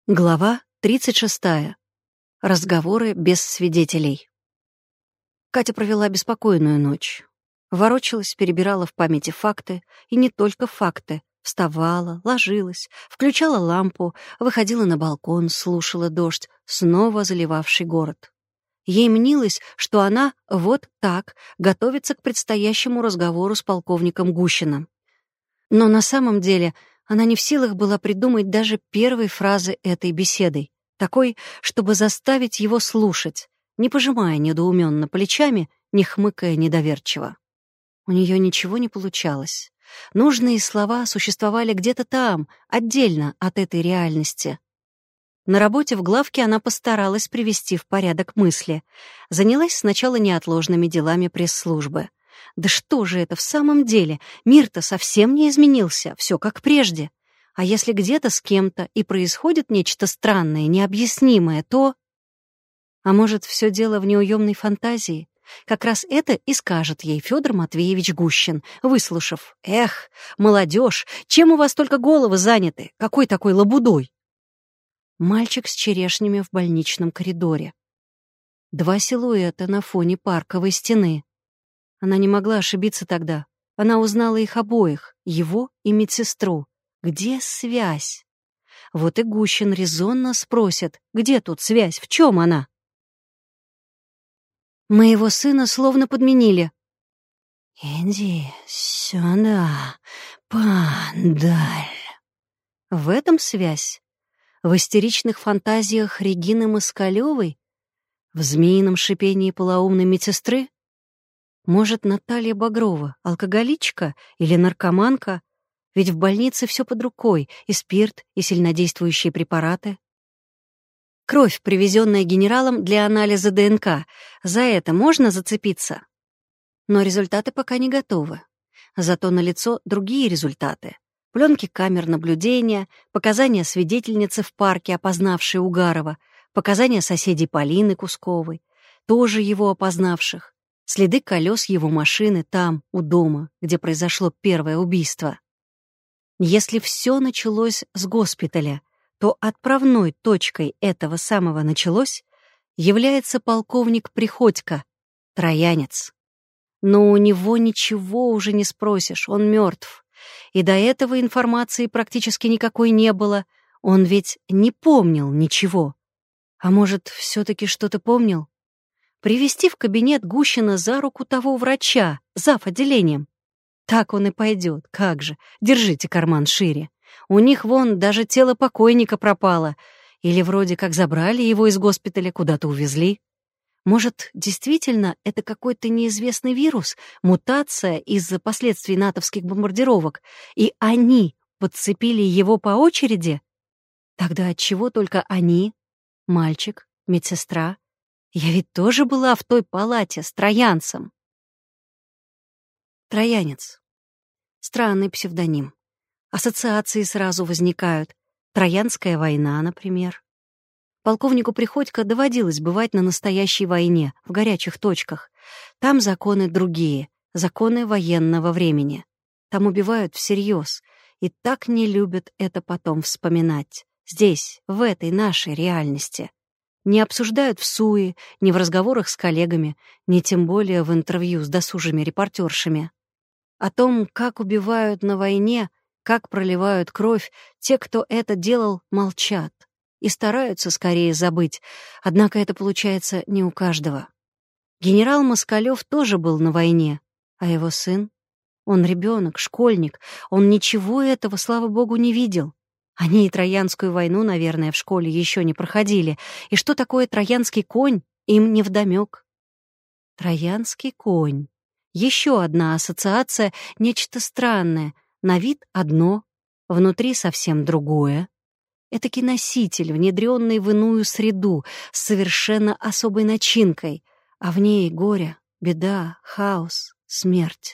Глава 36. Разговоры без свидетелей. Катя провела беспокойную ночь. Ворочалась, перебирала в памяти факты, и не только факты. Вставала, ложилась, включала лампу, выходила на балкон, слушала дождь, снова заливавший город. Ей мнилось, что она вот так готовится к предстоящему разговору с полковником Гущиным. Но на самом деле она не в силах была придумать даже первой фразы этой беседы, такой, чтобы заставить его слушать, не пожимая недоуменно плечами, не хмыкая недоверчиво. У нее ничего не получалось. Нужные слова существовали где-то там, отдельно от этой реальности. На работе в главке она постаралась привести в порядок мысли. Занялась сначала неотложными делами пресс-службы. Да что же это в самом деле? Мир-то совсем не изменился, все как прежде. А если где-то с кем-то и происходит нечто странное, необъяснимое, то... А может, все дело в неуемной фантазии? Как раз это и скажет ей Федор Матвеевич Гущин, выслушав: «Эх, молодежь, чем у вас только головы заняты? Какой такой лабудой?» Мальчик с черешнями в больничном коридоре. Два силуэта на фоне парковой стены. Она не могла ошибиться тогда. Она узнала их обоих, его и медсестру. Где связь? Вот и Гущин резонно спросит, где тут связь, в чем она? Моего сына словно подменили. «Иди сюда, пандаль». В этом связь? В истеричных фантазиях Регины Москалёвой? В змеином шипении полоумной медсестры? Может, Наталья Багрова, алкоголичка или наркоманка? Ведь в больнице все под рукой, и спирт, и сильнодействующие препараты. Кровь, привезенная генералом для анализа ДНК, за это можно зацепиться? Но результаты пока не готовы. Зато налицо другие результаты. Пленки камер наблюдения, показания свидетельницы в парке, опознавшей Угарова, показания соседей Полины Кусковой, тоже его опознавших. Следы колес его машины там, у дома, где произошло первое убийство. Если все началось с госпиталя, то отправной точкой этого самого началось является полковник Приходько, троянец. Но у него ничего уже не спросишь, он мертв. И до этого информации практически никакой не было, он ведь не помнил ничего. А может, все-таки что-то помнил? Привести в кабинет Гущина за руку того врача, зав. Отделением. Так он и пойдет, как же, держите карман шире. У них вон даже тело покойника пропало. Или вроде как забрали его из госпиталя, куда-то увезли. Может, действительно, это какой-то неизвестный вирус, мутация из-за последствий натовских бомбардировок, и они подцепили его по очереди? Тогда отчего только они, мальчик, медсестра? Я ведь тоже была в той палате с троянцем. Троянец. Странный псевдоним. Ассоциации сразу возникают. Троянская война, например. Полковнику Приходько доводилось бывать на настоящей войне, в горячих точках. Там законы другие, законы военного времени. Там убивают всерьез, и так не любят это потом вспоминать. Здесь, в этой нашей реальности. Не обсуждают в СУИ, ни в разговорах с коллегами, ни тем более в интервью с досужими репортершами. О том, как убивают на войне, как проливают кровь, те, кто это делал, молчат и стараются скорее забыть, однако это получается не у каждого. Генерал Москалёв тоже был на войне, а его сын? Он ребенок, школьник, он ничего этого, слава богу, не видел. Они и Троянскую войну, наверное, в школе еще не проходили, и что такое троянский конь, им невдомёк. Троянский конь. Еще одна ассоциация, нечто странное, на вид одно, внутри совсем другое. Этакий носитель, внедренный в иную среду, с совершенно особой начинкой, а в ней горе, беда, хаос, смерть.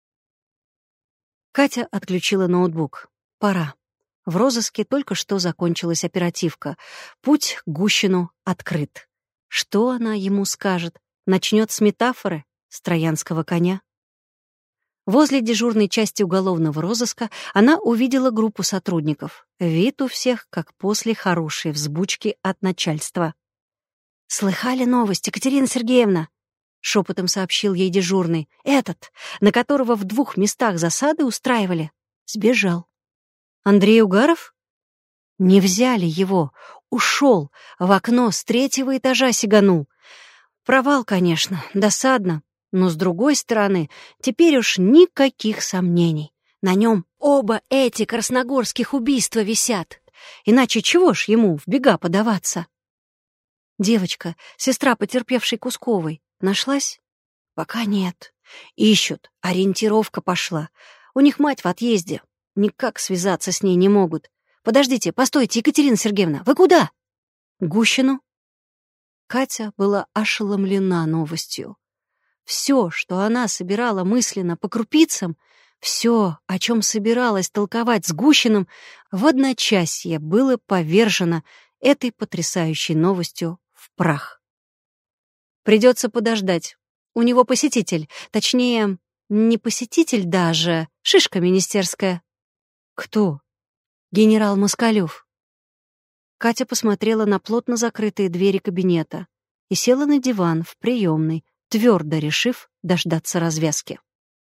Катя отключила ноутбук. Пора. В розыске только что закончилась оперативка. Путь к Гущину открыт. Что она ему скажет? Начнет с метафоры? С троянского коня? Возле дежурной части уголовного розыска она увидела группу сотрудников. Вид у всех, как после хорошей взбучки от начальства. «Слыхали новость, Екатерина Сергеевна?» — шепотом сообщил ей дежурный. «Этот, на которого в 2 местах засады устраивали, сбежал». «Андрей Угаров?» «Не взяли его. Ушел. В окно с 3-го этажа сиганул. Провал, конечно, досадно. Но, с другой стороны, теперь уж никаких сомнений. На нем оба эти красногорских убийства висят. Иначе чего ж ему в бега подаваться?» «Девочка, сестра потерпевшей Кусковой, нашлась?» «Пока нет. Ищут. Ориентировка пошла. У них мать в отъезде. Никак связаться с ней не могут. Подождите, постойте, Екатерина Сергеевна, вы куда?» «Гущину». Катя была ошеломлена новостью. Все, что она собирала мысленно по крупицам, все, о чем собиралась толковать с Гущиным, в одночасье было повержено этой потрясающей новостью в прах. «Придется подождать. У него посетитель, точнее, не посетитель даже, шишка министерская». «Кто?» «Генерал Москалев». Катя посмотрела на плотно закрытые двери кабинета и села на диван в приемной, твердо решив дождаться развязки.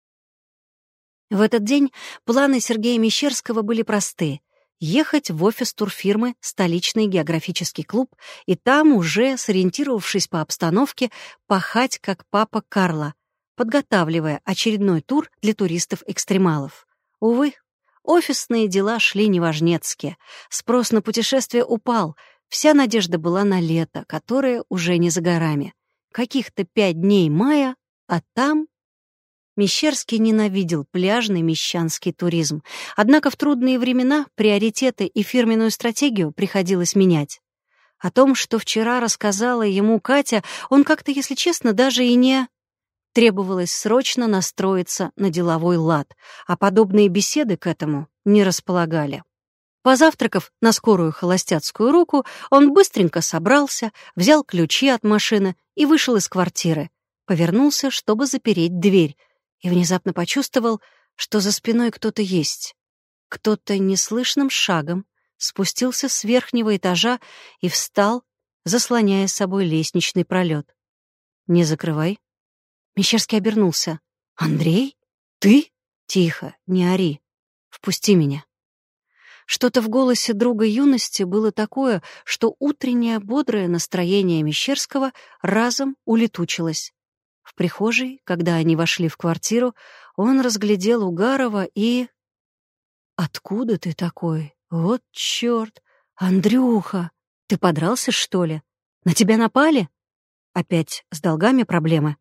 В этот день планы Сергея Мещерского были просты: ехать в офис турфирмы «Столичный географический клуб» и там уже, сориентировавшись по обстановке, пахать как папа Карло, подготавливая очередной тур для туристов-экстремалов. Увы, офисные дела шли неважнецки, спрос на путешествие упал, вся надежда была на лето, которое уже не за горами. Каких-то 5 дней мая, а там... Мещерский ненавидел пляжный мещанский туризм. Однако в трудные времена приоритеты и фирменную стратегию приходилось менять. О том, что вчера рассказала ему Катя, он как-то, если честно, даже и не... Требовалось срочно настроиться на деловой лад, а подобные беседы к этому не располагали. Позавтракав на скорую холостяцкую руку, он быстренько собрался, взял ключи от машины и вышел из квартиры. Повернулся, чтобы запереть дверь, и внезапно почувствовал, что за спиной кто-то есть. Кто-то неслышным шагом спустился с верхнего этажа и встал, заслоняя собой лестничный пролет. «Не закрывай». Мещерский обернулся. «Андрей? Ты?» «Тихо, не ори. Впусти меня». Что-то в голосе друга юности было такое, что утреннее бодрое настроение Мещерского разом улетучилось. В прихожей, когда они вошли в квартиру, он разглядел Угарова и... «Откуда ты такой? Вот чёрт! Андрюха! Ты подрался, что ли? На тебя напали? Опять с долгами проблемы?»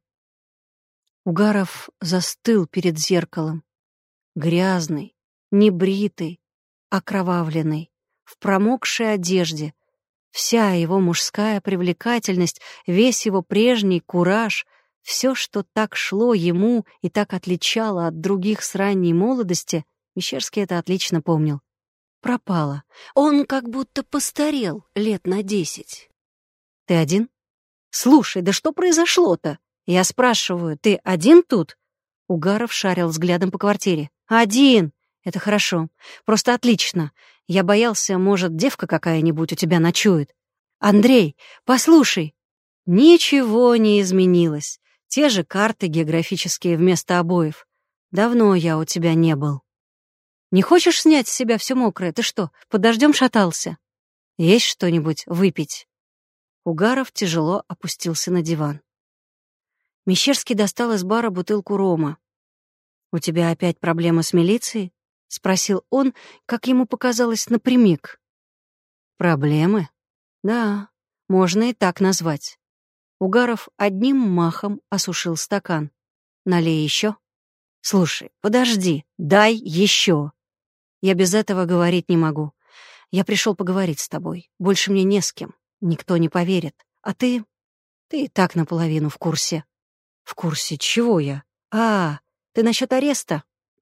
Угаров застыл перед зеркалом. Грязный, небритый, окровавленный, в промокшей одежде. Вся его мужская привлекательность, весь его прежний кураж, все, что так шло ему и так отличало от других с ранней молодости, Мещерский это отлично помнил, пропало. Он как будто постарел лет на 10. «Ты один? Слушай, да что произошло-то? Я спрашиваю, ты один тут?» Угаров шарил взглядом по квартире. «Один! Это хорошо. Просто отлично. Я боялся, может, девка какая-нибудь у тебя ночует. Андрей, послушай!» Ничего не изменилось. Те же карты географические вместо обоев. Давно я у тебя не был. Не хочешь снять с себя все мокрое? Ты что, под дождем шатался? Есть что-нибудь выпить?» Угаров тяжело опустился на диван. Мещерский достал из бара бутылку рома. «У тебя опять проблемы с милицией?» — спросил он, как ему показалось, напрямик. «Проблемы? Да, можно и так назвать». Угаров одним махом осушил стакан. «Налей еще?» «Слушай, подожди, дай еще!» «Я без этого говорить не могу. Я пришел поговорить с тобой. Больше мне не с кем. Никто не поверит. А ты и так наполовину в курсе». «В курсе чего я?» «А, ты насчет ареста?»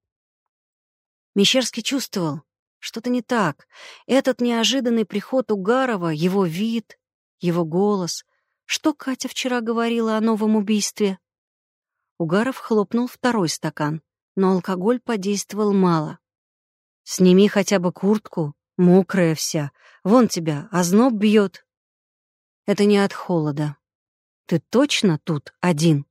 Мещерский чувствовал, что-то не так. Этот неожиданный приход Угарова, его вид, его голос. Что Катя вчера говорила о новом убийстве? Угаров хлопнул второй стакан. но алкоголь подействовал мало. «Сними хотя бы куртку, мокрая вся. Вон тебя, озноб бьет». «Это не от холода. Ты точно тут один?»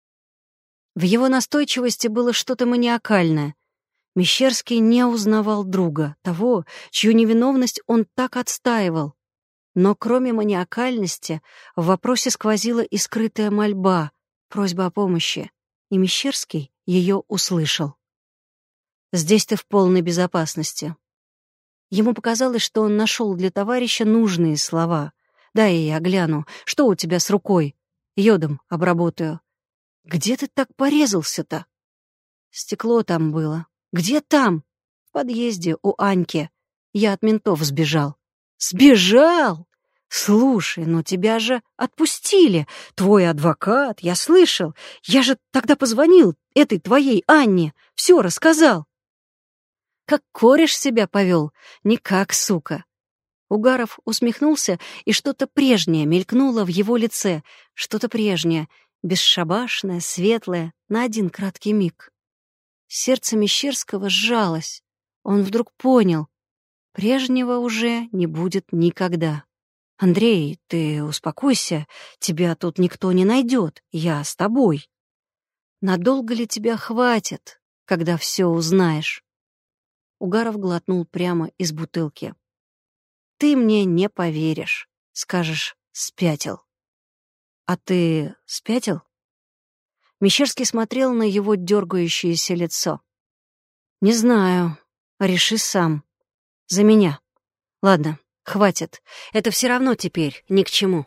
В его настойчивости было что-то маниакальное. Мещерский не узнавал друга, того, чью невиновность он так отстаивал. Но кроме маниакальности в вопросе сквозила и скрытая мольба, просьба о помощи, и Мещерский ее услышал. «Здесь ты в полной безопасности». Ему показалось, что он нашел для товарища нужные слова. «Дай я гляну, что у тебя с рукой? Йодом обработаю». «Где ты так порезался-то?» «Стекло там было». «Где там?» «В подъезде у Аньки. Я от ментов сбежал». «Сбежал? Слушай, ну тебя же отпустили. Твой адвокат, я слышал. Я же тогда позвонил этой твоей Анне, все рассказал». «Как кореш себя повел, никак, сука». Угаров усмехнулся, и что-то прежнее мелькнуло в его лице, что-то прежнее, бесшабашное, светлое, на один краткий миг. Сердце Мещерского сжалось. Он вдруг понял, прежнего уже не будет никогда. «Андрей, ты успокойся, тебя тут никто не найдет, я с тобой. Надолго ли тебя хватит, когда все узнаешь?» Угаров глотнул прямо из бутылки. «Ты мне не поверишь, скажешь, спятил». «А ты спятил?» Мещерский смотрел на его дергающееся лицо. «Не знаю. Реши сам. За меня. Ладно, хватит. Это все равно теперь ни к чему».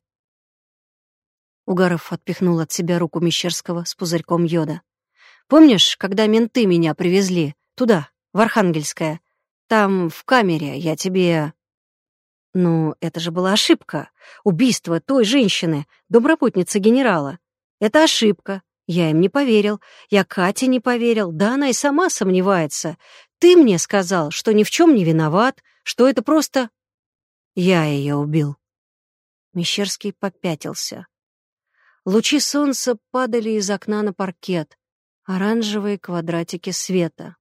Угаров отпихнул от себя руку Мещерского с пузырьком йода. «Помнишь, когда менты меня привезли? Туда, в Архангельское? Там, в камере, я тебе...» «Ну, это же была ошибка. Убийство той женщины, домработницы генерала. Это ошибка. Я им не поверил. Я Кате не поверил. Да она и сама сомневается. Ты мне сказал, что ни в чем не виноват, что это просто... Я ее убил». Мещерский попятился. Лучи солнца падали из окна на паркет, оранжевые квадратики света.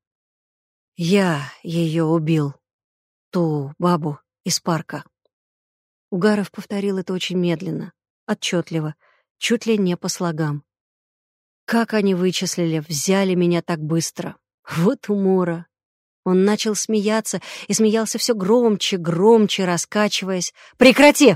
Я ее убил. Ту бабу из парка. Угаров повторил это очень медленно, отчетливо, чуть ли не по слогам. Как они вычислили, взяли меня так быстро. Вот умора. Он начал смеяться и смеялся все громче, громче, раскачиваясь. «Прекрати!»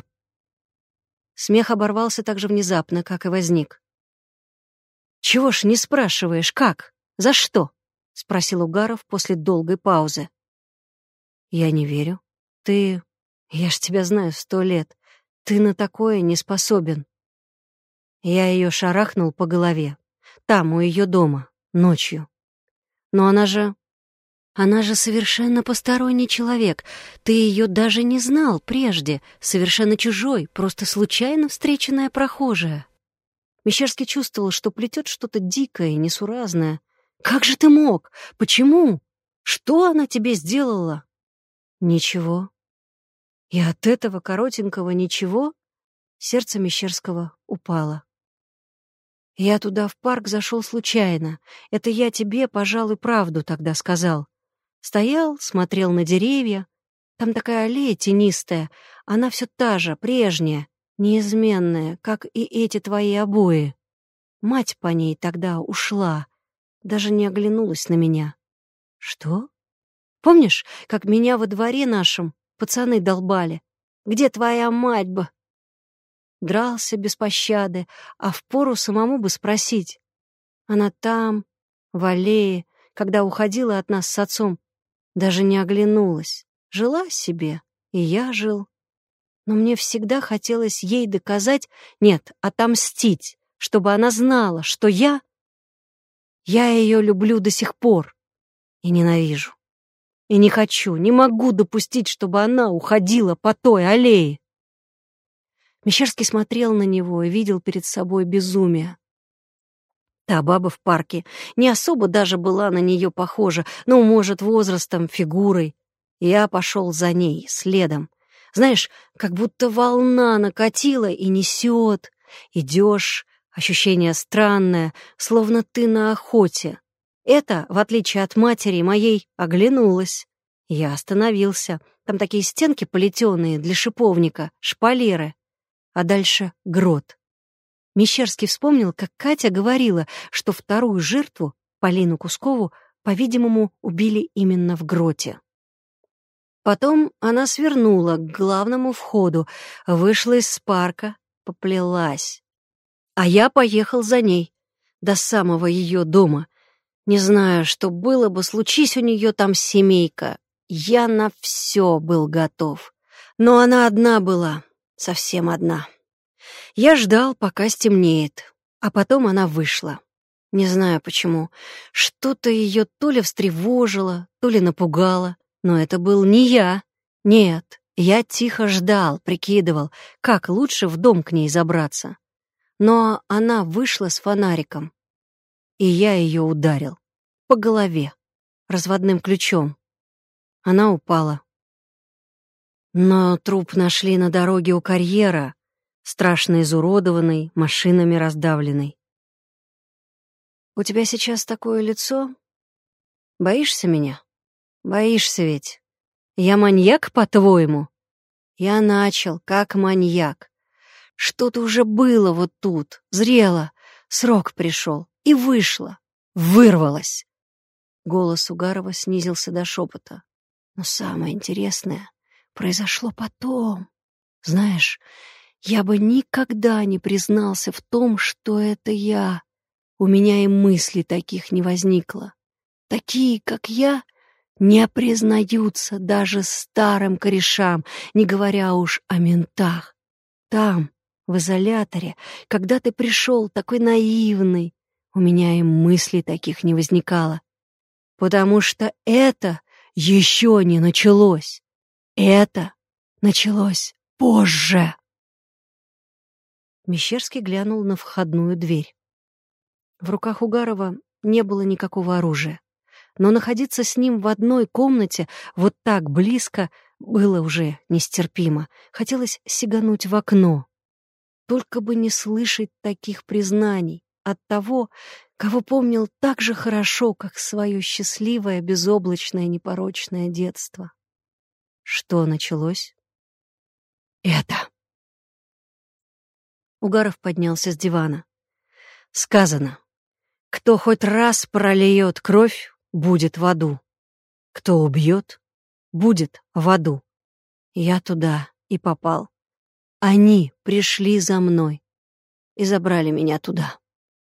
Смех оборвался так же внезапно, как и возник. «Чего ж не спрашиваешь, как? За что?» — спросил Угаров после долгой паузы. «Я не верю. Ты... Я ж тебя знаю 100 лет. Ты на такое не способен». Я ее шарахнул по голове. Там, у ее дома, ночью. Но она же совершенно посторонний человек. Ты ее даже не знал прежде. Совершенно чужой, просто случайно встреченная прохожая. Мещерский чувствовал, что плетет что-то дикое и несуразное. Как же ты мог? Почему? Что она тебе сделала? Ничего. И от этого коротенького ничего сердце Мещерского упало. Я туда в парк зашел случайно. Это я тебе, пожалуй, правду тогда сказал. Стоял, смотрел на деревья. Там такая аллея тенистая. Она все та же, прежняя, неизменная, как и эти твои обои. Мать по ней тогда ушла. Даже не оглянулась на меня. Что? Помнишь, как меня во дворе нашем пацаны долбали? Где твоя мать бы? Дрался без пощады, а впору самому бы спросить. Она там, в аллее, когда уходила от нас с отцом, даже не оглянулась. Жила себе, и я жил. Но мне всегда хотелось ей доказать, нет, отомстить, чтобы она знала, что я ее люблю до сих пор и ненавижу. И не хочу, не могу допустить, чтобы она уходила по той аллее. Мещерский смотрел на него и видел перед собой безумие. Та баба в парке не особо даже была на нее похожа, ну, может, возрастом, фигурой. Я пошел за ней, следом. Знаешь, как будто волна накатила и несет. Идешь, ощущение странное, словно ты на охоте. Эта, в отличие от матери моей, оглянулась. Я остановился. Там такие стенки плетеные для шиповника, шпалеры. А дальше грот. Мещерский вспомнил, как Катя говорила, что вторую жертву, Полину Кускову, по-видимому, убили именно в гроте. Потом она свернула к главному входу, вышла из парка, поплелась. А я поехал за ней до самого ее дома. Не знаю, что было бы, случись у нее там семейка. Я на все был готов. Но она одна была, совсем одна. Я ждал, пока стемнеет, а потом она вышла. Не знаю почему. Что-то ее то ли встревожило, то ли напугало. Но это был не я. Нет, я тихо ждал, прикидывал, как лучше в дом к ней забраться. Но она вышла с фонариком, и я ее ударил по голове разводным ключом. Она упала. Но труп нашли на дороге у карьера, страшно изуродованный, машинами раздавленный. «У тебя сейчас такое лицо? Боишься меня? Боишься ведь? Я маньяк, по-твоему?» Я начал, как маньяк. Что-то уже было вот тут, зрело, срок пришел, и вышло, вырвалось. Голос Угарова снизился до шепота. Но самое интересное произошло потом. Знаешь, я бы никогда не признался в том, что это я. У меня и мыслей таких не возникло. Такие, как я, не признаются даже старым корешам, не говоря уж о ментах. Там, в изоляторе, когда ты пришел такой наивный, у меня и мыслей таких не возникало. Потому что это еще не началось. Это началось позже. Мещерский глянул на входную дверь. В руках Угарова не было никакого оружия. Но находиться с ним в одной комнате вот так близко было уже нестерпимо. Хотелось сигануть в окно. Только бы не слышать таких признаний от того, кого помнил так же хорошо, как свое счастливое, безоблачное, непорочное детство. Что началось? Это. Угаров поднялся с дивана. Сказано, кто хоть раз прольет кровь, будет в аду. Кто убьет, будет в аду. Я туда и попал. Они пришли за мной и забрали меня туда.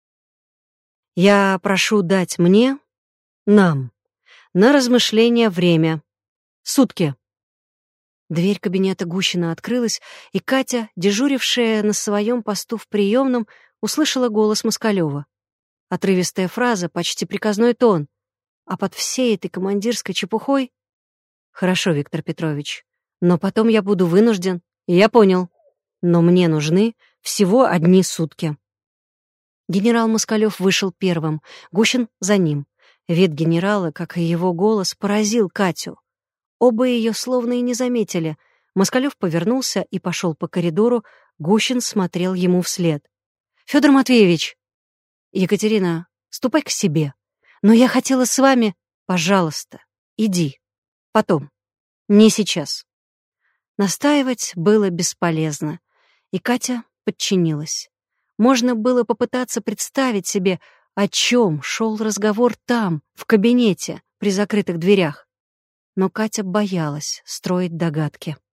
Я прошу дать мне, нам, на размышление время. Сутки. Дверь кабинета Гущина открылась, и Катя, дежурившая на своем посту в приемном, услышала голос Москалева. Отрывистая фраза, почти приказной тон. А под всей этой командирской чепухой... Хорошо, Виктор Петрович, но потом я буду вынужден, я понял. Но мне нужны всего одни сутки. Генерал Москалев вышел первым, Гущин за ним. Вид генерала, как и его голос, поразил Катю. Оба ее словно и не заметили. Москалев повернулся и пошел по коридору, Гущин смотрел ему вслед. «Федор Матвеевич!» «Екатерина, ступай к себе. Но я хотела с вами...» «Пожалуйста, иди. Потом. Не сейчас». Настаивать было бесполезно, и Катя подчинилась. Можно было попытаться представить себе, о чем шел разговор там, в кабинете, при закрытых дверях. Но Катя боялась строить догадки.